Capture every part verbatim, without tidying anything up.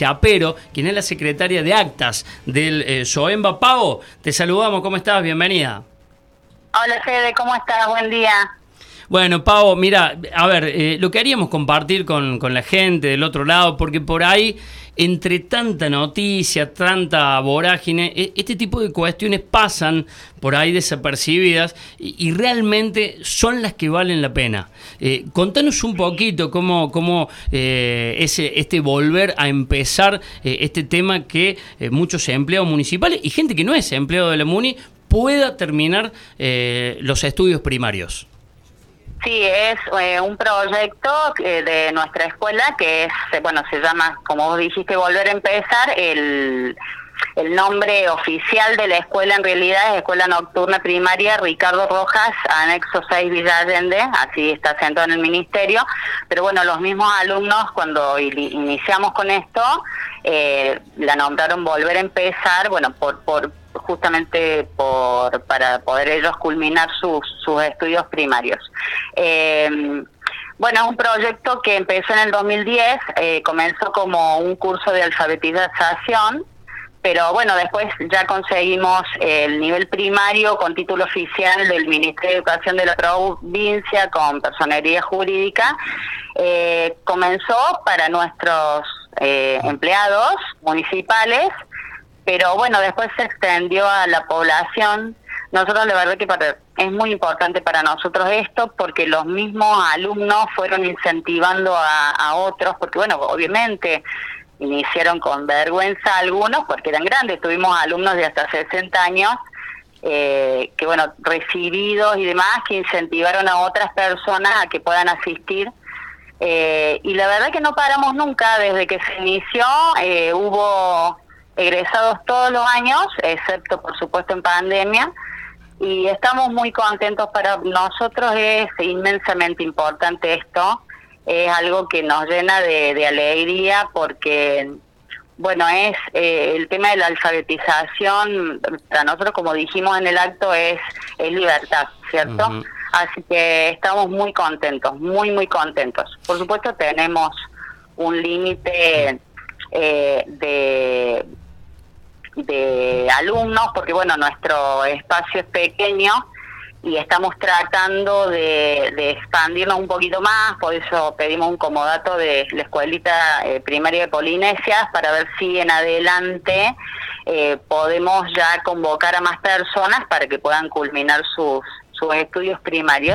Teapero, quien es la secretaria de actas del eh, SOEMBA. Pau, te saludamos, ¿cómo estás? Bienvenida. Hola Fede, ¿cómo estás? Buen día. Bueno, Pau, mira, a ver, eh, lo que haríamos compartir con, con la gente del otro lado, porque por ahí, entre tanta noticia, tanta vorágine, este tipo de cuestiones pasan por ahí desapercibidas y, y realmente son las que valen la pena. Eh, contanos un poquito cómo, cómo eh, ese, este volver a empezar eh, este tema que eh, muchos empleados municipales y gente que no es empleado de la MUNI pueda terminar eh, los estudios primarios. Sí, es eh, un proyecto eh, de nuestra escuela que es, eh, bueno, se llama, como vos dijiste, Volver a Empezar. El, el nombre oficial de la escuela en realidad es Escuela Nocturna Primaria Ricardo Rojas, anexo seis Villa Allende, así está sentado en el ministerio. Pero bueno, los mismos alumnos cuando iniciamos con esto, eh, la nombraron Volver a Empezar, bueno, por... por justamente por para poder ellos culminar sus, sus estudios primarios. Eh, bueno, es un proyecto que empezó en el dos mil diez, eh, comenzó como un curso de alfabetización, pero bueno, después ya conseguimos el nivel primario con título oficial del Ministerio de Educación de la provincia, con personería jurídica. Eh, comenzó para nuestros eh, empleados municipales, pero bueno, después se extendió a la población. Nosotros, la verdad que para, es muy importante para nosotros esto, porque los mismos alumnos fueron incentivando a, a otros, porque bueno, obviamente iniciaron con vergüenza algunos, porque eran grandes. Tuvimos alumnos de hasta sesenta años, eh, que bueno, recibidos y demás, que incentivaron a otras personas a que puedan asistir. Eh, y la verdad que no paramos nunca, desde que se inició, eh, hubo egresados todos los años, excepto por supuesto en pandemia, y estamos muy contentos. Para nosotros es inmensamente importante esto, es algo que nos llena de, de alegría, porque bueno, es eh, el tema de la alfabetización, para nosotros, como dijimos en el acto, es, es libertad, ¿cierto? Uh-huh. Así que estamos muy contentos, muy muy contentos. Por supuesto tenemos un límite eh, de de alumnos, porque bueno, nuestro espacio es pequeño y estamos tratando de, de expandirnos un poquito más. Por eso pedimos un comodato de la escuelita eh, primaria de Polinesias, para ver si en adelante eh, podemos ya convocar a más personas para que puedan culminar sus, sus estudios primarios.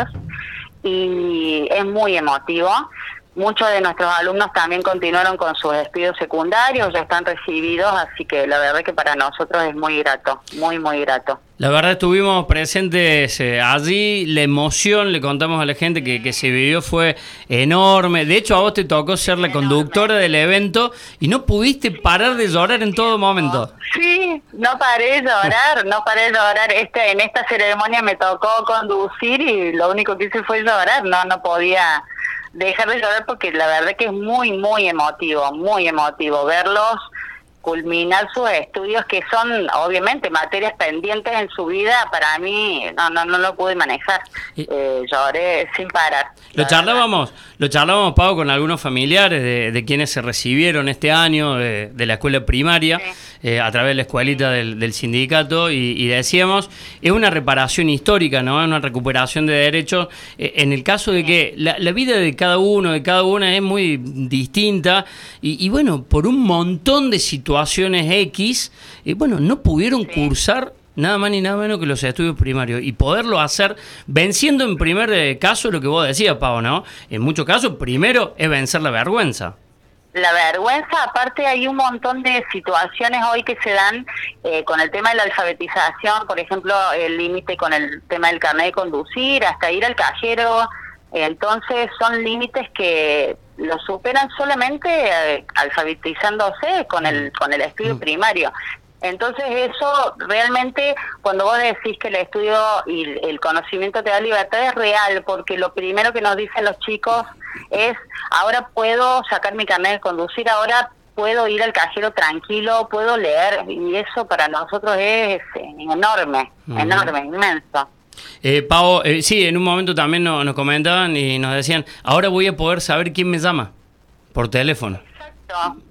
Y es muy emotivo. Muchos de nuestros alumnos también continuaron con sus estudios secundarios, ya están recibidos, así que la verdad que para nosotros es muy grato, muy, muy grato. La verdad estuvimos presentes eh, allí, la emoción, le contamos a la gente que, que se vivió fue enorme. De hecho, a vos te tocó ser la enorme conductora del evento y no pudiste parar de llorar en todo momento. Sí, no paré de llorar, no paré de llorar. Este, en esta ceremonia me tocó conducir y lo único que hice fue llorar, no, no podía dejar de llorar, porque la verdad que es muy, muy emotivo, muy emotivo verlos culminar sus estudios, que son obviamente materias pendientes en su vida. Para mí no no no lo pude manejar, eh, lloré sin parar. Lo charlábamos, lo charlábamos, Pau, con algunos familiares de, de quienes se recibieron este año de, de la escuela primaria, sí. eh, a través de la escuelita del, del sindicato, y, y decíamos, es una reparación histórica, ¿no? Es una recuperación de derechos, eh, en el caso de que la, la vida de cada uno, de cada una es muy distinta, y, y bueno, por un montón de situaciones X, eh, bueno, no pudieron sí. cursar nada más ni nada menos que los estudios primarios, y poderlo hacer venciendo en primer eh, caso lo que vos decías, Pau, ¿no? En muchos casos, primero es vencer la vergüenza. La vergüenza, aparte hay un montón de situaciones hoy que se dan eh, con el tema de la alfabetización, por ejemplo, el límite con el tema del carnet de conducir, hasta ir al cajero. Entonces son límites que lo superan solamente eh, alfabetizándose con el con el estudio primario. Entonces eso realmente, cuando vos decís que el estudio y el conocimiento te da libertad, es real, porque lo primero que nos dicen los chicos es: ahora puedo sacar mi carnet de conducir, ahora puedo ir al cajero tranquilo, puedo leer, y eso para nosotros es enorme, uh-huh. enorme, inmenso. Eh, Pau, eh, sí, en un momento también nos, nos comentaban y nos decían: ahora voy a poder saber quién me llama por teléfono. Exacto.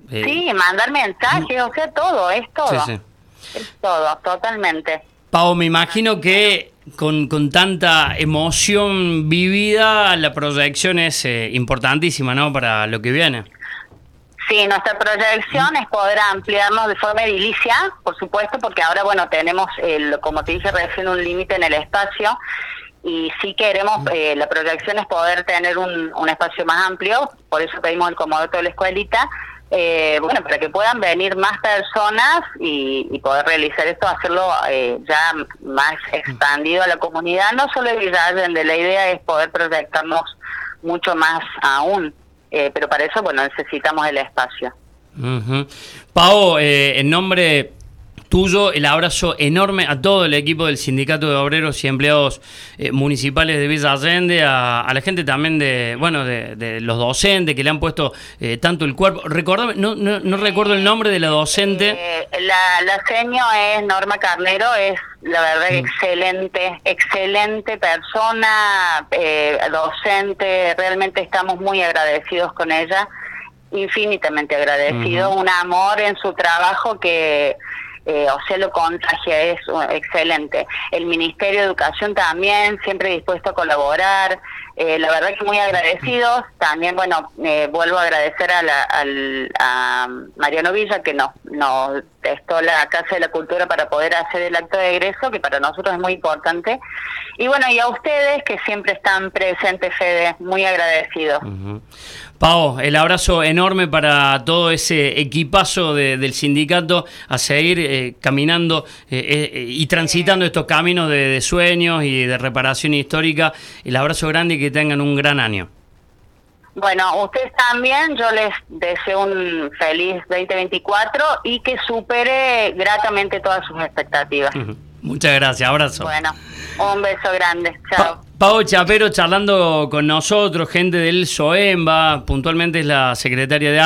Eh, sí, mandar mensajes, o sea, todo, es todo. Sí, sí. Es todo, totalmente. Pau, me imagino que con, con tanta emoción vivida, la proyección es eh, importantísima, ¿no? Para lo que viene. Sí, nuestra proyección es poder ampliarnos de forma edilicia, por supuesto, porque ahora, bueno, tenemos, el, como te dije recién, un límite en el espacio, y sí queremos, eh, la proyección es poder tener un, un espacio más amplio, por eso pedimos el comodato de la escuelita, eh, bueno, para que puedan venir más personas y, y poder realizar esto, hacerlo eh, ya más expandido a la comunidad, no solo de Villa Allende, la idea es poder proyectarnos mucho más aún. Eh, pero para eso, bueno, necesitamos el espacio. Uh-huh. Pau, eh, en nombre tuyo, el abrazo enorme a todo el equipo del Sindicato de Obreros y Empleados eh, Municipales de Villa Allende, a, a la gente también de, bueno, de, de los docentes que le han puesto eh, tanto el cuerpo. Recordame, no, no, no recuerdo el nombre de la docente. Eh, la, la seño es Norma Carnero, es la verdad mm. excelente, excelente persona, eh, docente, realmente estamos muy agradecidos con ella, infinitamente agradecidos, uh-huh. un amor en su trabajo que... Eh, o sea, lo contagia, es uh, excelente. El Ministerio de Educación también, siempre dispuesto a colaborar, eh, la verdad que muy agradecidos. También, bueno, eh, vuelvo a agradecer a, la, al, a Mariano Villa, que nos, nos prestó la Casa de la Cultura para poder hacer el acto de egreso, que para nosotros es muy importante. Y bueno, y a ustedes, que siempre están presentes, Fede, muy agradecidos. Uh-huh. Pau, el abrazo enorme para todo ese equipazo de, del sindicato, a seguir eh, caminando eh, eh, y transitando estos caminos de, de sueños y de reparación histórica. El abrazo grande y que tengan un gran año. Bueno, ustedes también, yo les deseo un feliz veinte veinticuatro y que supere gratamente todas sus expectativas. Uh-huh. Muchas gracias, abrazo. Bueno, un beso grande, chao. Pa Pau Chapero charlando con nosotros, gente del SOEMBA, puntualmente es la secretaria de